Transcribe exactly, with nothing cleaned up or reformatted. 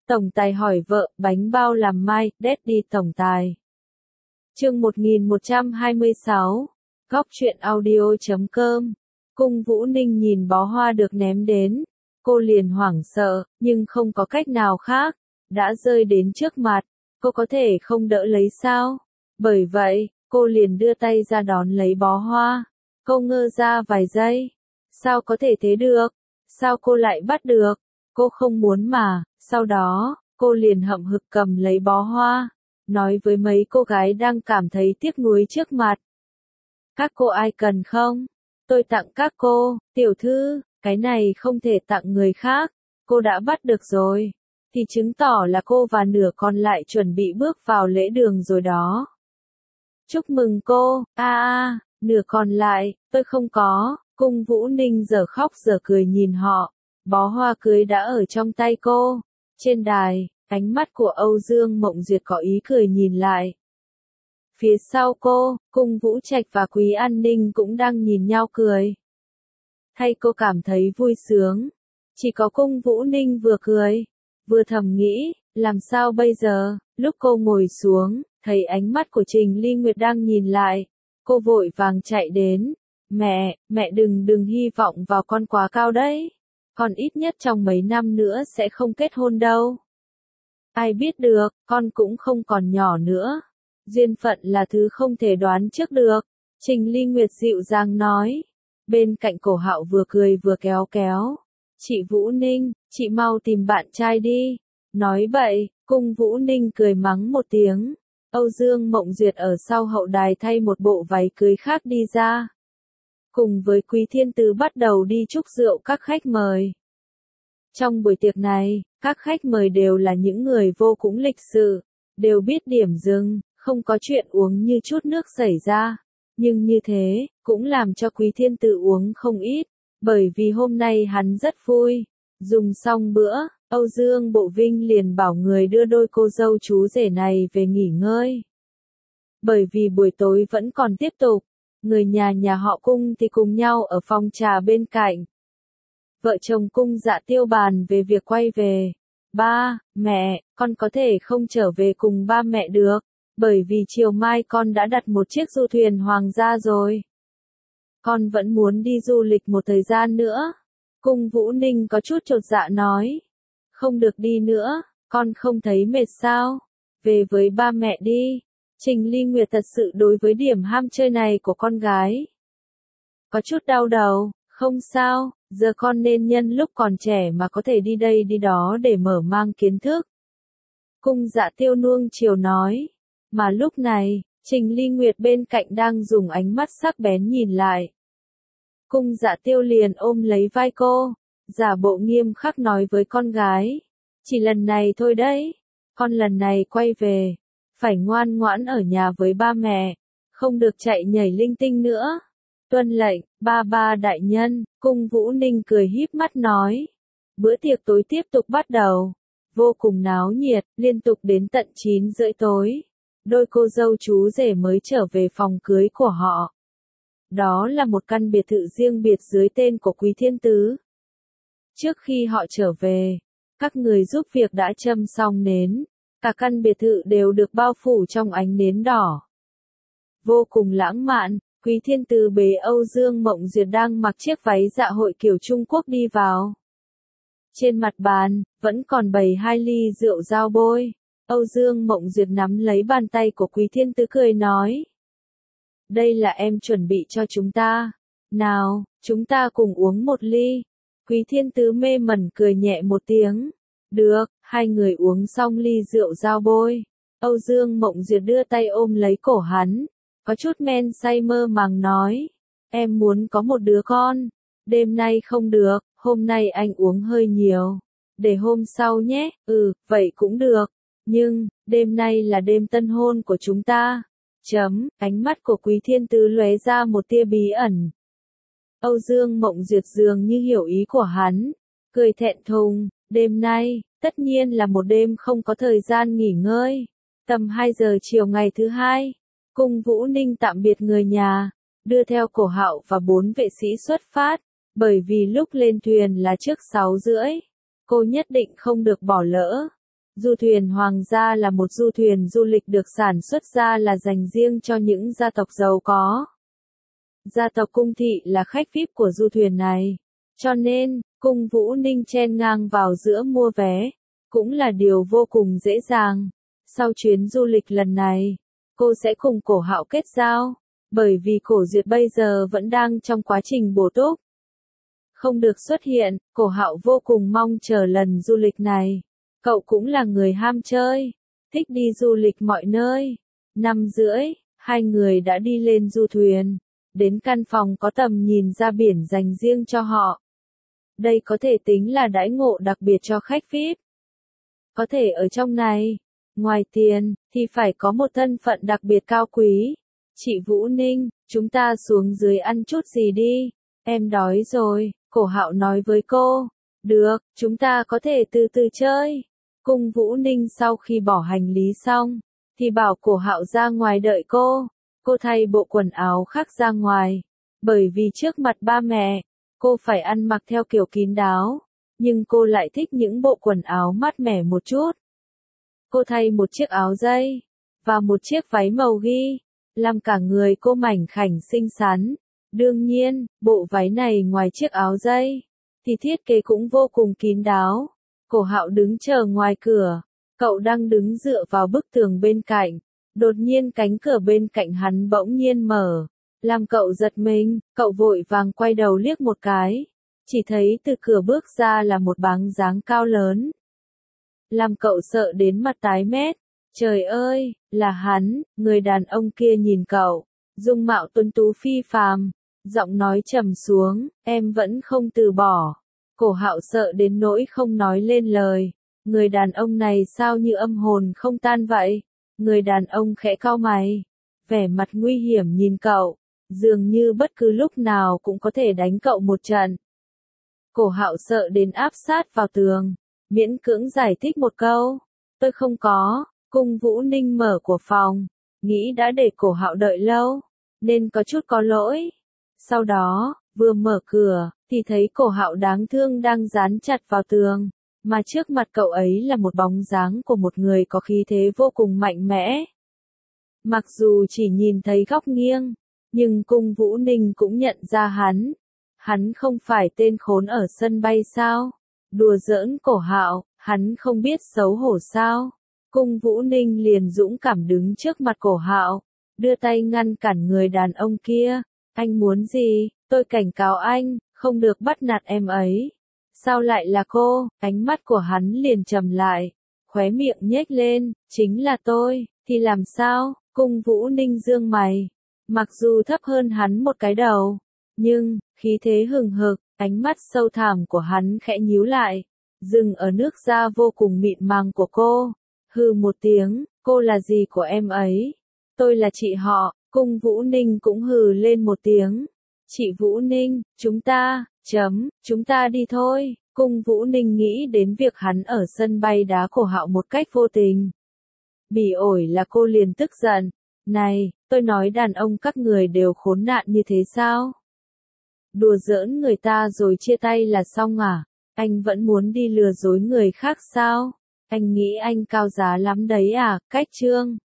Tổng tài hỏi vợ, bánh bao làm mai, Daddy tổng tài. Chương một nghìn một trăm hai mươi sáu, góc truyện audio chấm com. Cung Vũ Ninh nhìn bó hoa được ném đến, cô liền hoảng sợ, nhưng không có cách nào khác, đã rơi đến trước mặt, cô có thể không đỡ lấy sao? Bởi vậy, cô liền đưa tay ra đón lấy bó hoa. Cô ngơ ra vài giây. Sao có thể thế được? Sao cô lại bắt được? Cô không muốn mà. Sau đó, cô liền hậm hực cầm lấy bó hoa, nói với mấy cô gái đang cảm thấy tiếc nuối trước mặt. Các cô ai cần không? Tôi tặng các cô. Tiểu thư, cái này không thể tặng người khác. Cô đã bắt được rồi. Thì chứng tỏ là cô và nửa còn lại chuẩn bị bước vào lễ đường rồi đó. Chúc mừng cô. A a, nửa còn lại, tôi không có. Cung Vũ Ninh giờ khóc giờ cười nhìn họ. Bó hoa cưới đã ở trong tay cô. Trên đài, ánh mắt của Âu Dương Mộng Duyệt có ý cười nhìn lại. Phía sau cô, Cung Vũ Trạch và Quý An Ninh cũng đang nhìn nhau cười. Thay cô cảm thấy vui sướng. Chỉ có Cung Vũ Ninh vừa cười, vừa thầm nghĩ, làm sao bây giờ? Lúc cô ngồi xuống, thấy ánh mắt của Trình Ly Nguyệt đang nhìn lại. Cô vội vàng chạy đến. Mẹ, mẹ đừng đừng hy vọng vào con quá cao đấy. Con ít nhất trong mấy năm nữa sẽ không kết hôn đâu. Ai biết được, con cũng không còn nhỏ nữa. Duyên phận là thứ không thể đoán trước được. Trình Ly Nguyệt dịu dàng nói. Bên cạnh Cổ Hạo vừa cười vừa kéo kéo. Chị Vũ Ninh, chị mau tìm bạn trai đi. Nói bậy, Cung Vũ Ninh cười mắng một tiếng. Âu Dương Mộng Duyệt ở sau hậu đài thay một bộ váy cưới khác đi ra. Cùng với Quý Thiên Tứ bắt đầu đi chúc rượu các khách mời. Trong buổi tiệc này, các khách mời đều là những người vô cùng lịch sự, đều biết điểm dừng, không có chuyện uống như chút nước xảy ra. Nhưng như thế, cũng làm cho Quý Thiên Tứ uống không ít, bởi vì hôm nay hắn rất vui. Dùng xong bữa, Âu Dương Bộ Vinh liền bảo người đưa đôi cô dâu chú rể này về nghỉ ngơi. Bởi vì buổi tối vẫn còn tiếp tục. Người nhà nhà họ Cung thì cùng nhau ở phòng trà bên cạnh. Vợ chồng Cung Dạ tiêu bàn về việc quay về. Ba, mẹ, con có thể không trở về cùng ba mẹ được, bởi vì chiều mai con đã đặt một chiếc du thuyền hoàng gia rồi. Con vẫn muốn đi du lịch một thời gian nữa. Cung Vũ Ninh có chút chột dạ nói. Không được đi nữa, con không thấy mệt sao? Về với ba mẹ đi. Trình Ly Nguyệt thật sự đối với điểm ham chơi này của con gái có chút đau đầu. Không sao, giờ con nên nhân lúc còn trẻ mà có thể đi đây đi đó để mở mang kiến thức. Cung Dạ tiêu nuông chiều nói. Mà lúc này, Trình Ly Nguyệt bên cạnh đang dùng ánh mắt sắc bén nhìn lại. Cung Dạ tiêu liền ôm lấy vai cô, giả bộ nghiêm khắc nói với con gái. Chỉ lần này thôi đấy, con lần này quay về, phải ngoan ngoãn ở nhà với ba mẹ, không được chạy nhảy linh tinh nữa. Tuân lệnh, ba ba đại nhân. Cung Vũ Ninh cười híp mắt nói. Bữa tiệc tối tiếp tục bắt đầu. Vô cùng náo nhiệt, liên tục đến tận chín rưỡi tối. Đôi cô dâu chú rể mới trở về phòng cưới của họ. Đó là một căn biệt thự riêng biệt dưới tên của Quý Thiên Tứ. Trước khi họ trở về, các người giúp việc đã châm xong nến. Cả căn biệt thự đều được bao phủ trong ánh nến đỏ. Vô cùng lãng mạn. Quý Thiên Tứ bế Âu Dương Mộng Duyệt đang mặc chiếc váy dạ hội kiểu Trung Quốc đi vào. Trên mặt bàn, vẫn còn bày hai ly rượu dao bôi. Âu Dương Mộng Duyệt nắm lấy bàn tay của Quý Thiên Tứ cười nói. Đây là em chuẩn bị cho chúng ta. Nào, chúng ta cùng uống một ly. Quý Thiên Tứ mê mẩn cười nhẹ một tiếng. Được, hai người uống xong ly rượu dao bôi. Âu Dương Mộng Duyệt đưa tay ôm lấy cổ hắn. Có chút men say mơ màng nói. Em muốn có một đứa con. Đêm nay không được, hôm nay anh uống hơi nhiều. Để hôm sau nhé. Ừ, vậy cũng được. Nhưng, đêm nay là đêm tân hôn của chúng ta. Chấm, ánh mắt của Quý Thiên Tứ lóe ra một tia bí ẩn. Âu Dương Mộng Duyệt dường như hiểu ý của hắn. Cười thẹn thùng, đêm nay, tất nhiên là một đêm không có thời gian nghỉ ngơi. Tầm hai giờ chiều ngày thứ hai. Cung Vũ Ninh tạm biệt người nhà, đưa theo Cổ Hạo và bốn vệ sĩ xuất phát, bởi vì lúc lên thuyền là trước sáu rưỡi. Cô nhất định không được bỏ lỡ. Du thuyền hoàng gia là một du thuyền du lịch được sản xuất ra là dành riêng cho những gia tộc giàu có. Gia tộc Cung Thị là khách vi ai pi của du thuyền này, cho nên, Cung Vũ Ninh chen ngang vào giữa mua vé, cũng là điều vô cùng dễ dàng. Sau chuyến du lịch lần này, cô sẽ cùng Cổ Hạo kết giao, bởi vì Cổ Duyệt bây giờ vẫn đang trong quá trình bổ túc. Không được xuất hiện, Cổ Hạo vô cùng mong chờ lần du lịch này. Cậu cũng là người ham chơi, thích đi du lịch mọi nơi. Năm rưỡi, hai người đã đi lên du thuyền, đến căn phòng có tầm nhìn ra biển dành riêng cho họ. Đây có thể tính là đãi ngộ đặc biệt cho khách vi ai pi. Có thể ở trong này, ngoài tiền, thì phải có một thân phận đặc biệt cao quý. Chị Vũ Ninh, chúng ta xuống dưới ăn chút gì đi, em đói rồi, Cổ Hạo nói với cô. Được, chúng ta có thể từ từ chơi. Cung Vũ Ninh sau khi bỏ hành lý xong, thì bảo Cổ Hạo ra ngoài đợi cô. Cô thay bộ quần áo khác ra ngoài, bởi vì trước mặt ba mẹ, cô phải ăn mặc theo kiểu kín đáo, nhưng cô lại thích những bộ quần áo mát mẻ một chút. Cô thay một chiếc áo dây, và một chiếc váy màu ghi, làm cả người cô mảnh khảnh xinh xắn. Đương nhiên, bộ váy này ngoài chiếc áo dây, thì thiết kế cũng vô cùng kín đáo. Cổ Hạo đứng chờ ngoài cửa, cậu đang đứng dựa vào bức tường bên cạnh. Đột nhiên cánh cửa bên cạnh hắn bỗng nhiên mở, làm cậu giật mình, cậu vội vàng quay đầu liếc một cái, chỉ thấy từ cửa bước ra là một bóng dáng cao lớn. Làm cậu sợ đến mặt tái mét, trời ơi, là hắn, người đàn ông kia nhìn cậu, dung mạo tuấn tú phi phàm, giọng nói trầm xuống, em vẫn không từ bỏ. Cổ Hạo sợ đến nỗi không nói lên lời, người đàn ông này sao như âm hồn không tan vậy? Người đàn ông khẽ cau mày, vẻ mặt nguy hiểm nhìn cậu, dường như bất cứ lúc nào cũng có thể đánh cậu một trận. Cổ Hạo sợ đến áp sát vào tường, miễn cưỡng giải thích một câu, tôi không có. Cung Vũ Ninh mở của phòng, nghĩ đã để Cổ Hạo đợi lâu, nên có chút có lỗi. Sau đó, vừa mở cửa, thì thấy Cổ Hạo đáng thương đang dán chặt vào tường. Mà trước mặt cậu ấy là một bóng dáng của một người có khí thế vô cùng mạnh mẽ. Mặc dù chỉ nhìn thấy góc nghiêng, nhưng Cung Vũ Ninh cũng nhận ra hắn. Hắn không phải tên khốn ở sân bay sao? Đùa giỡn Cổ Hạo, hắn không biết xấu hổ sao? Cung Vũ Ninh liền dũng cảm đứng trước mặt Cổ Hạo, đưa tay ngăn cản người đàn ông kia. Anh muốn gì? Tôi cảnh cáo anh, không được bắt nạt em ấy. Sao lại là cô? Ánh mắt của hắn liền trầm lại, khóe miệng nhếch lên, chính là tôi, thì làm sao? Cung Vũ Ninh dương mày, mặc dù thấp hơn hắn một cái đầu, nhưng, khí thế hừng hực, ánh mắt sâu thẳm của hắn khẽ nhíu lại, dừng ở nước da vô cùng mịn màng của cô. Hừ một tiếng, cô là gì của em ấy? Tôi là chị họ. Cung Vũ Ninh cũng hừ lên một tiếng. Chị Vũ Ninh, chúng ta, chấm, chúng ta đi thôi. Cung Vũ Ninh nghĩ đến việc hắn ở sân bay đá Cổ Hạo một cách vô tình. Bỉ ổi là cô liền tức giận. Này, tôi nói đàn ông các người đều khốn nạn như thế sao? Đùa giỡn người ta rồi chia tay là xong à? Anh vẫn muốn đi lừa dối người khác sao? Anh nghĩ anh cao giá lắm đấy à? Cách chương